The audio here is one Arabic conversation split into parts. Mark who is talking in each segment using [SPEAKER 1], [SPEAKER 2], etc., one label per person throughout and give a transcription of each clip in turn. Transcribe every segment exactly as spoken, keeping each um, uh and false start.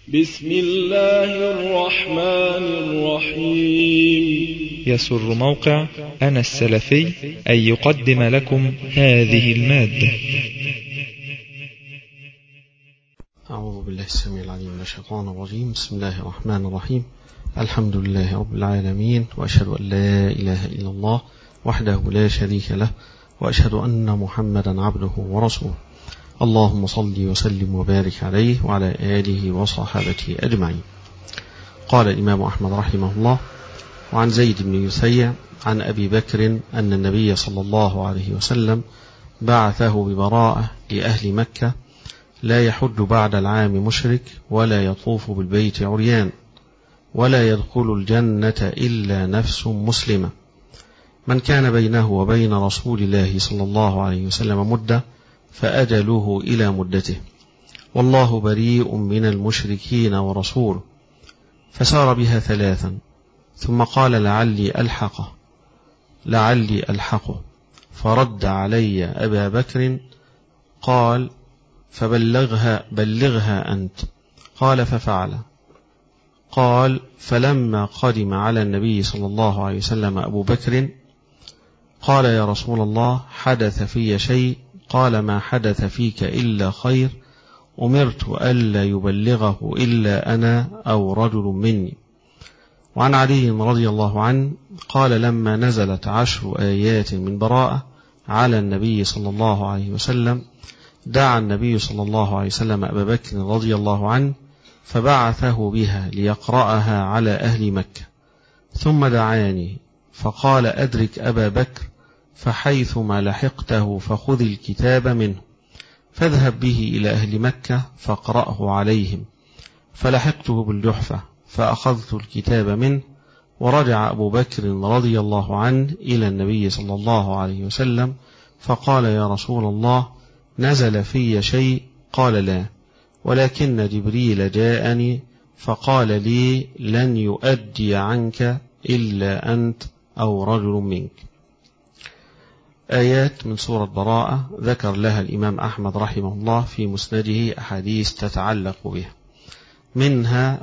[SPEAKER 1] بسم الله الرحمن الرحيم.
[SPEAKER 2] يسر موقع أنا السلفي أن يقدم لكم هذه المادة.
[SPEAKER 3] أعوذ بالله السميع العليم من الشيطان الرجيم. بسم الله الرحمن الرحيم. الحمد لله رب العالمين، وأشهد أن لا إله إلا الله وحده لا شريك له، وأشهد أن محمدا عبده ورسوله. اللهم صل وسلم وبارك عليه وعلى آله وصحابته أجمعين. قال الإمام أحمد رحمه الله: وعن زيد بن يسيع عن أبي بكر أن النبي صلى الله عليه وسلم بعثه ببراءة لأهل مكة: لا يحج بعد العام مشرك، ولا يطوف بالبيت عريان، ولا يدخل الجنة إلا نفس مسلمة. من كان بينه وبين رسول الله صلى الله عليه وسلم مدة فأجله إلى مدته، والله بريء من المشركين ورسوله. فسار بها ثلاثا ثم قال: لعلي ألحقه لعلي ألحقه فرد علي أبا بكر قال: فبلغها بلغها أنت. قال: ففعل. قال: فلما قدم على النبي صلى الله عليه وسلم أبو بكر قال: يا رسول الله، حدث في شيء. قال: ما حدث فيك إلا خير، أمرت ألا يبلغه إلا أنا أو رجل مني. وعن علي رضي الله عنه قال: لما نزلت عشر آيات من براءة على النبي صلى الله عليه وسلم دعا النبي صلى الله عليه وسلم أبا بكر رضي الله عنه فبعثه بها ليقرأها على أهل مكة، ثم دعاني فقال: أدرك أبا بكر، فحيثما لحقته فخذ الكتاب منه، فاذهب به إلى أهل مكة فاقرأه عليهم. فلحقته بالجحفة فأخذت الكتاب منه، ورجع أبو بكر رضي الله عنه إلى النبي صلى الله عليه وسلم فقال: يا رسول الله، نزل في شيء؟ قال: لا، ولكن جبريل جاءني فقال لي: لن يؤدي عنك إلا أنت أو رجل منك. آيات من سورة براءة ذكر لها الإمام أحمد رحمه الله في مسنده أحاديث تتعلق بها، منها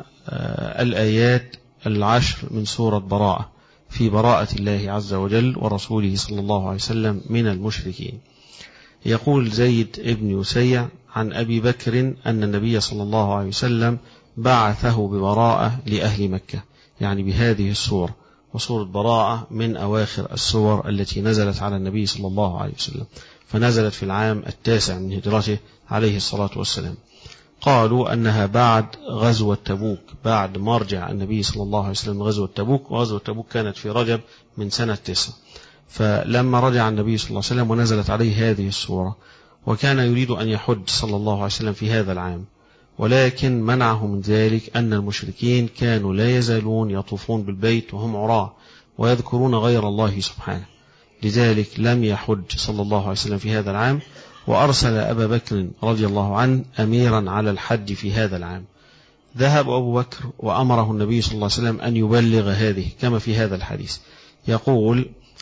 [SPEAKER 3] الآيات العشر من سورة براءة في براءة الله عز وجل ورسوله صلى الله عليه وسلم من المشركين. يقول زيد بن يسيع عن أبي بكر أن النبي صلى الله عليه وسلم بعثه ببراءة لأهل مكة، يعني بهذه السورة. وسورة براءة من أواخر السور التي نزلت على النبي صلى الله عليه وسلم، فنزلت في العام التاسع من هجرته عليه الصلاة والسلام. قالوا أنها بعد غزوة تبوك، بعد مرجع النبي صلى الله عليه وسلم غزوة تبوك، وغزوة تبوك كانت في رجب من سنة تسع. فلما رجع النبي صلى الله عليه وسلم ونزلت عليه هذه السورة، وكان يريد أن يحج صلى الله عليه وسلم في هذا العام، ولكن منعه من ذلك أن المشركين كانوا لا يزالون يطوفون بالبيت وهم عراة ويذكرون غير الله سبحانه، لذلك لم يحج صلى الله عليه وسلم في هذا العام، وأرسل أبا بكر رضي الله عنه أميرا على الحج في هذا العام. ذهب أبو بكر وأمره النبي صلى الله عليه وسلم أن يبلغ هذه كما في هذا الحديث. يقول: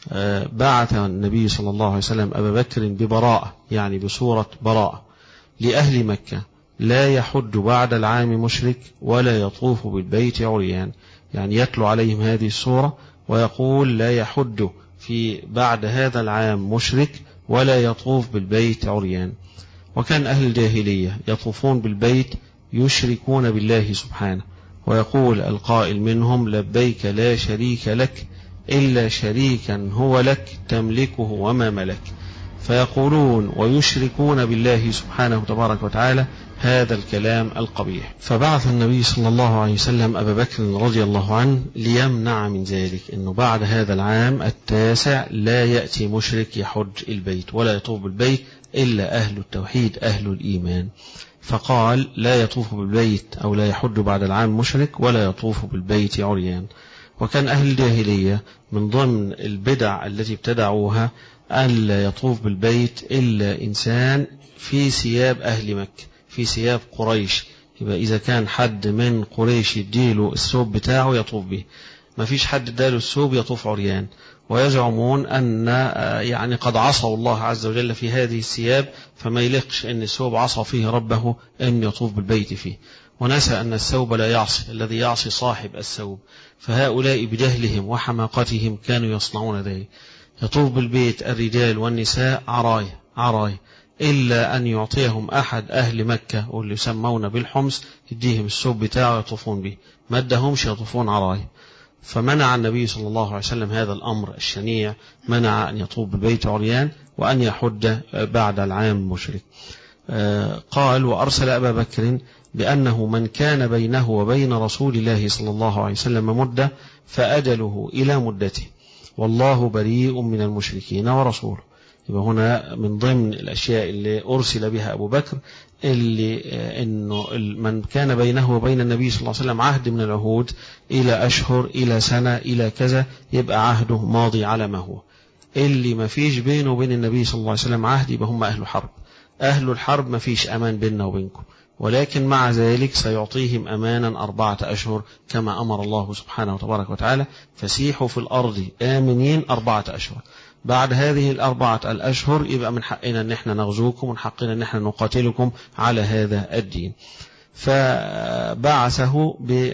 [SPEAKER 3] بعث النبي صلى الله عليه وسلم أبا بكر ببراءة، يعني بسورة براءة، لأهل مكة: لا يحج بعد العام مشرك، ولا يطوف بالبيت عريان، يعني يتلو عليهم هذه السورة ويقول: لا يحج في بعد هذا العام مشرك، ولا يطوف بالبيت عريان. وكان أهل الجاهلية يطوفون بالبيت يشركون بالله سبحانه، ويقول القائل منهم: لبيك لا شريك لك إلا شريكا هو لك تملكه وما ملك. فيقولون ويشركون بالله سبحانه تبارك وتعالى هذا الكلام القبيح. فبعث النبي صلى الله عليه وسلم أبا بكر رضي الله عنه ليمنع من ذلك، أنه بعد هذا العام التاسع لا يأتي مشرك يحج البيت ولا يطوف بالبيت إلا أهل التوحيد أهل الإيمان. فقال: لا يطوف بالبيت أو لا يحج بعد العام مشرك، ولا يطوف بالبيت عريان. وكان أهل الجاهلية من ضمن البدع التي ابتدعوها ألا يطوف بالبيت إلا إنسان في ثياب أهل مكة، في ثياب قريش. يبقى إذا كان حد من قريش يديله الثوب بتاعه يطوف به، ما فيش حد اداله الثوب يطوف عريان. ويزعمون أن يعني قد عصوا الله عز وجل في هذه الثياب، فما يلقش أن الثوب عصى فيه ربه أن يطوف بالبيت فيه. ونسى أن الثوب لا يعصي الذي يعصي صاحب الثوب، فهؤلاء بجهلهم وحماقتهم كانوا يصنعون ذلك. يطوف بالبيت الرجال والنساء عراية عراية إلا أن يعطيهم أحد أهل مكة واللي يسمون بالحمص، يديهم الثوب بتاعه يطوفون به، ما ادهمش يطوفون عراية. فمنع النبي صلى الله عليه وسلم هذا الأمر الشنيع، منع أن يطوف بالبيت عريان وأن يحج بعد العام مشرك. قال: وأرسل أبا بكر بأنه من كان بينه وبين رسول الله صلى الله عليه وسلم مدة فأجله إلى مدته، والله بريء من المشركين ورسوله. يبقى هنا من ضمن الأشياء اللي أرسل بها أبو بكر اللي إنه من كان بينه وبين النبي صلى الله عليه وسلم عهد من العهود إلى أشهر إلى سنة إلى كذا، يبقى عهده ماضي على ما هو. اللي ما فيش بينه وبين النبي صلى الله عليه وسلم عهد يبقى هم أهل حرب. أهل الحرب ما فيش أمان بيننا وبينكم، ولكن مع ذلك سيعطيهم أمانا أربعة أشهر كما أمر الله سبحانه وتبارك وتعالى: فسيحوا في الأرض آمنين أربعة أشهر. بعد هذه الأربعة الأشهر يبقى من حقنا أن احنا نغزوكم، ومن حقنا أن احنا نقاتلكم على هذا الدين. فبعثه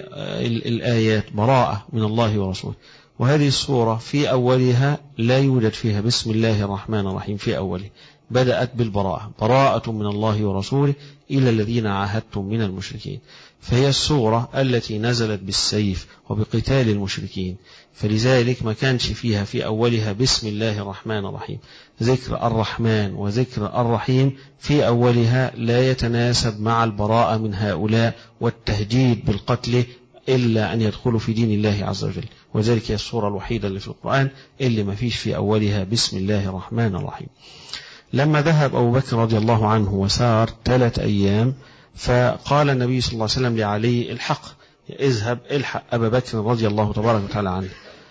[SPEAKER 3] بالآيات براءة من الله ورسوله. وهذه السورة في أولها لا يوجد فيها بسم الله الرحمن الرحيم في أوله، بدأت بالبراءة، براءة من الله ورسوله إلى الذين عاهدتم من المشركين. فهي السورة التي نزلت بالسيف وبقتال المشركين، فلذلك ما كانش فيها في أولها بسم الله الرحمن الرحيم. ذكر الرحمن وذكر الرحيم في أولها لا يتناسب مع البراءة من هؤلاء والتهديد بالقتل إلا أن يدخلوا في دين الله عز وجل. وذلك هي السورة الوحيدة اللي في القرآن اللي ما فيش في أولها بسم الله الرحمن الرحيم. لما ذهب أبو بكر رضي الله عنه وسار ثلاث أيام، فقال النبي صلى الله عليه وسلم لعلي: الحق، اذهب الحق أبا بكر رضي الله تبارك وتعالى عنه.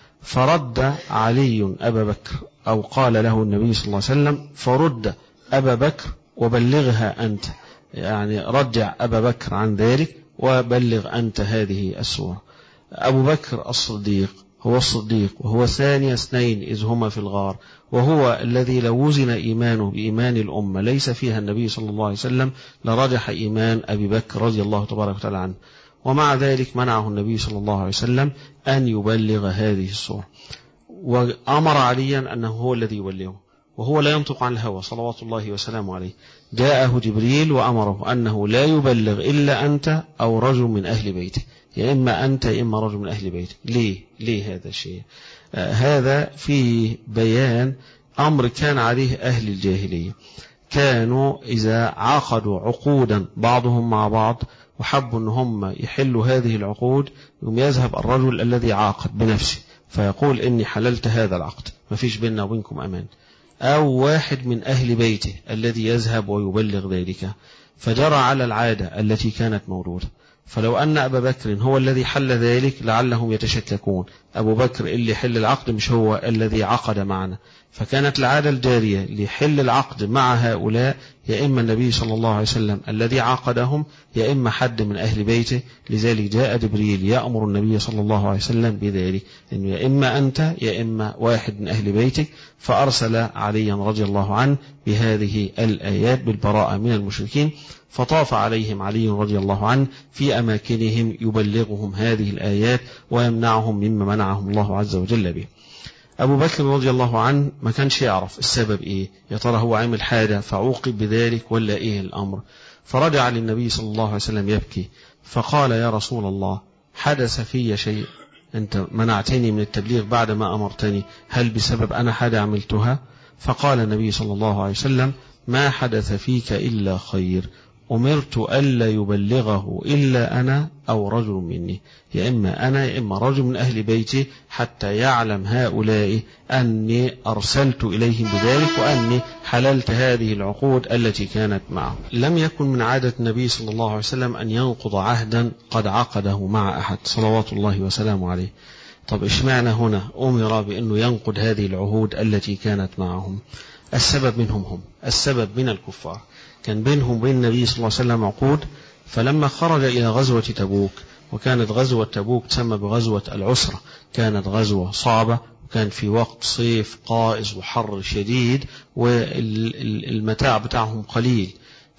[SPEAKER 3] فرد علي أبا بكر، أو قال له النبي صلى الله عليه وسلم: فرد أبا بكر وبلغها أنت، يعني رجع أبا بكر عن ذلك وبلغ أنت هذه السورة. أبو بكر الصديق هو الصديق، وهو ثاني اثنين إذ هما في الغار، وهو الذي لو وزن إيمانه بإيمان الأمة ليس فيها النبي صلى الله عليه وسلم لرجح إيمان أبي بكر رضي الله تبارك وتعالى عنه. ومع ذلك منعه النبي صلى الله عليه وسلم أن يبلغ هذه السورة، وأمر عليا أنه هو الذي يبلغه، وهو لا ينطق عن الهوى صلوات الله وسلامه عليه. جاءه جبريل وأمره أنه لا يبلغ إلا أنت أو رجل من أهل بيته، يا إما أنت يا إما رجل من أهل بيته. ليه؟ ليه هذا الشيء؟ آه هذا فيه بيان أمر كان عليه أهل الجاهلية. كانوا إذا عقدوا عقودا بعضهم مع بعض وحبوا أن هم يحلوا هذه العقود، يوم يذهب الرجل الذي عاقد بنفسه فيقول: إني حللت هذا العقد، ما فيش بيننا وبينكم أمان. أو واحد من أهل بيته الذي يذهب ويبلغ ذلك، فجرى على العادة التي كانت موجودة. فلو أن أبا بكر هو الذي حل ذلك لعلهم يتشككون: أبو بكر اللي حل العقد مش هو الذي عقد معنا. فكانت العادة الجارية لحل العقد مع هؤلاء يا إما النبي صلى الله عليه وسلم الذي عقدهم يا إما حد من أهل بيته. لذلك جاء جبريل يأمر النبي صلى الله عليه وسلم بذلك، إنه يا إما أنت يا إما واحد من أهل بيتك. فأرسل عليا رضي الله عنه بهذه الآيات بالبراءة من المشركين، فطاف عليهم علي رضي الله عنه في أماكنهم يبلغهم هذه الآيات ويمنعهم مما منعهم الله عز وجل به. أبو بكر رضي الله عنه ما كانش يعرف السبب إيه، يا ترى هو عمل حاجة فعوقب بذلك ولا إيه الأمر. فرجع للنبي صلى الله عليه وسلم يبكي، فقال: يا رسول الله، حدث في شيء؟ أنت منعتني من التبليغ بعد ما أمرتني، هل بسبب أنا حاجة عملتها؟ فقال النبي صلى الله عليه وسلم: ما حدث فيك إلا خير، أمرت ألا يبلغه إلا أنا أو رجل مني، يا إما أنا يا إما رجل من أهل بيتي، حتى يعلم هؤلاء أني أرسلت إليهم بذلك وأني حللت هذه العقود التي كانت معه. لم يكن من عادة النبي صلى الله عليه وسلم أن ينقض عهدا قد عقده مع أحد صلوات الله وسلامه عليه. طب إشمعنى هنا أمر بأنه ينقض هذه العهود التي كانت معهم؟ السبب منهم هم، السبب من الكفار. كان بينهم وبين النبي صلى الله عليه وسلم عقود، فلما خرج إلى غزوة تبوك، وكانت غزوة تبوك تسمى بغزوة العسرة، كانت غزوة صعبة، وكان في وقت صيف قائس وحر شديد والمتاع بتاعهم قليل.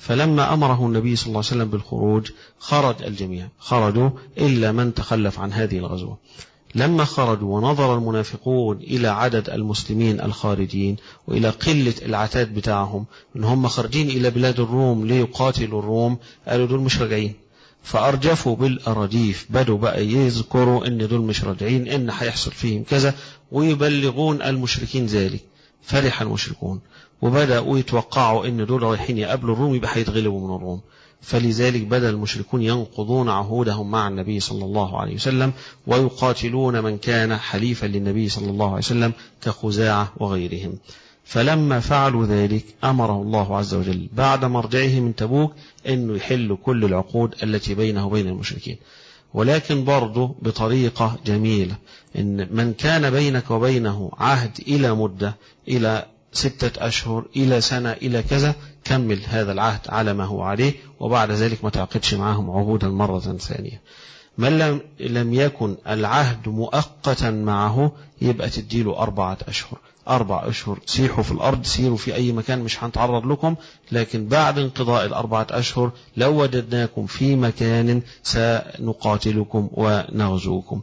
[SPEAKER 3] فلما أمره النبي صلى الله عليه وسلم بالخروج خرج الجميع، خرجوا إلا من تخلف عن هذه الغزوة. لما خرجوا ونظر المنافقون إلى عدد المسلمين الخارجين وإلى قلة العتاد بتاعهم، إن هم خارجين إلى بلاد الروم ليقاتلوا الروم، قالوا دول مش راجعين، فأرجفوا بالأراجيف، بدوا بقى يذكروا إن دول مش راجعين، إن هيحصل فيهم كذا، ويبلغون المشركين ذلك. فرح المشركون وبدأوا يتوقعوا إن دول رايحين يقابلوا الروم، يبقى هيتغلبوا من الروم. فلذلك بدأ المشركون ينقضون عهودهم مع النبي صلى الله عليه وسلم ويقاتلون من كان حليفا للنبي صلى الله عليه وسلم كخزاعة وغيرهم. فلما فعلوا ذلك أمره الله عز وجل بعد مرجعه من تبوك أنه يحل كل العقود التي بينه وبين المشركين، ولكن برضه بطريقة جميلة، إن من كان بينك وبينه عهد إلى مدة، إلى ستة أشهر، إلى سنة، إلى كذا، كمل هذا العهد على ما هو عليه، وبعد ذلك ما تعقدش معهم عهودا مرة ثانية. من لم, لم يكن العهد مؤقتا معه يبقى تديله أربعة أشهر، أربع أشهر سيحوا في الأرض، سيروا في أي مكان مش هنتعرض لكم، لكن بعد انقضاء الأربعة أشهر لو وجدناكم في مكان سنقاتلكم ونغزوكم.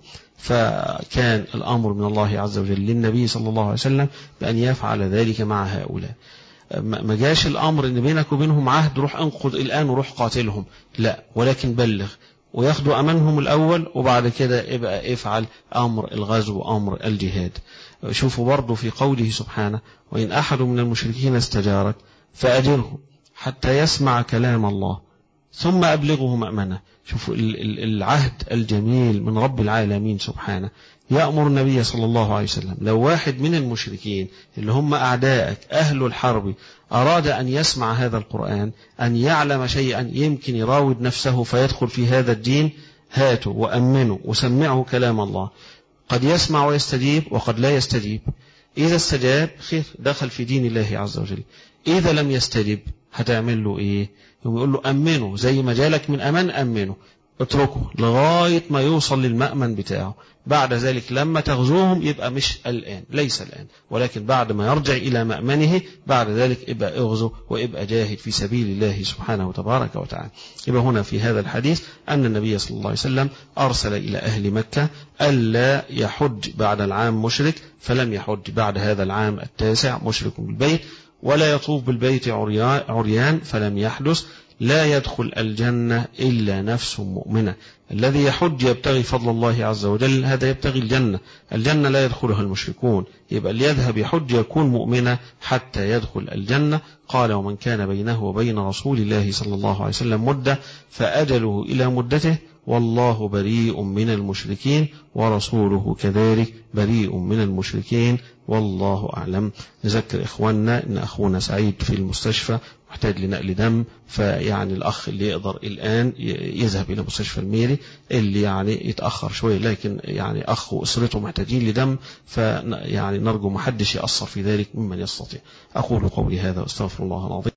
[SPEAKER 3] فكان الأمر من الله عز وجل للنبي صلى الله عليه وسلم بأن يفعل ذلك مع هؤلاء. ما جاش الأمر إن بينك وبينهم عهد روح انقض الآن وروح قاتلهم، لا، ولكن بلغ وياخدوا أمانهم الأول، وبعد كده يبقى افعل أمر الغزو وأمر الجهاد. شوفوا برضو في قوله سبحانه: وإن أحد من المشركين استجارك فأجره حتى يسمع كلام الله ثم أبلغه مأمنه. شوفوا العهد الجميل من رب العالمين سبحانه، يأمر النبي صلى الله عليه وسلم لو واحد من المشركين اللي هم أعدائك أهل الحرب أراد أن يسمع هذا القرآن، أن يعلم شيئا يمكن يراود نفسه فيدخل في هذا الدين، هاته وأمنه وسمعه كلام الله. قد يسمع ويستجيب وقد لا يستجيب. إذا استجاب خير، دخل في دين الله عز وجل. إذا لم يستجب هتعمل له إيه؟ يقول له أمنه، زي ما جالك من أمان أمنه، اتركه لغاية ما يوصل للمأمن بتاعه. بعد ذلك لما تغزوهم يبقى مش الآن، ليس الآن، ولكن بعد ما يرجع إلى مأمنه بعد ذلك ابقى اغزو وابقى جاهد في سبيل الله سبحانه وتبارك وتعالى. يبقى هنا في هذا الحديث أن النبي صلى الله عليه وسلم أرسل إلى أهل مكة ألا يحج بعد العام مشرك، فلم يحج بعد هذا العام التاسع مشرك بالبيت، ولا يطوف بالبيت عريان فلم يحدث. لا يدخل الجنة إلا نفس مؤمنة. الذي يحج يبتغي فضل الله عز وجل، هذا يبتغي الجنة. الجنة لا يدخلها المشركون، يبقى اللي يذهب يحج يكون مؤمنة حتى يدخل الجنة. قال: ومن كان بينه وبين رسول الله صلى الله عليه وسلم مدة فأجله إلى مدته، والله بريء من المشركين ورسوله كذلك بريء من المشركين، والله أعلم. نذكر إخواننا إن أخونا سعيد في المستشفى محتاج لنقل دم، فيعني الأخ اللي يقدر الآن يذهب إلى مستشفى الميري، اللي يعني يتأخر شوية لكن يعني أخ وأسرته محتاجين لدم، فيعني نرجو محدش يأثر في ذلك ممن يستطيع. أقول قولي هذا واستغفر الله العظيم.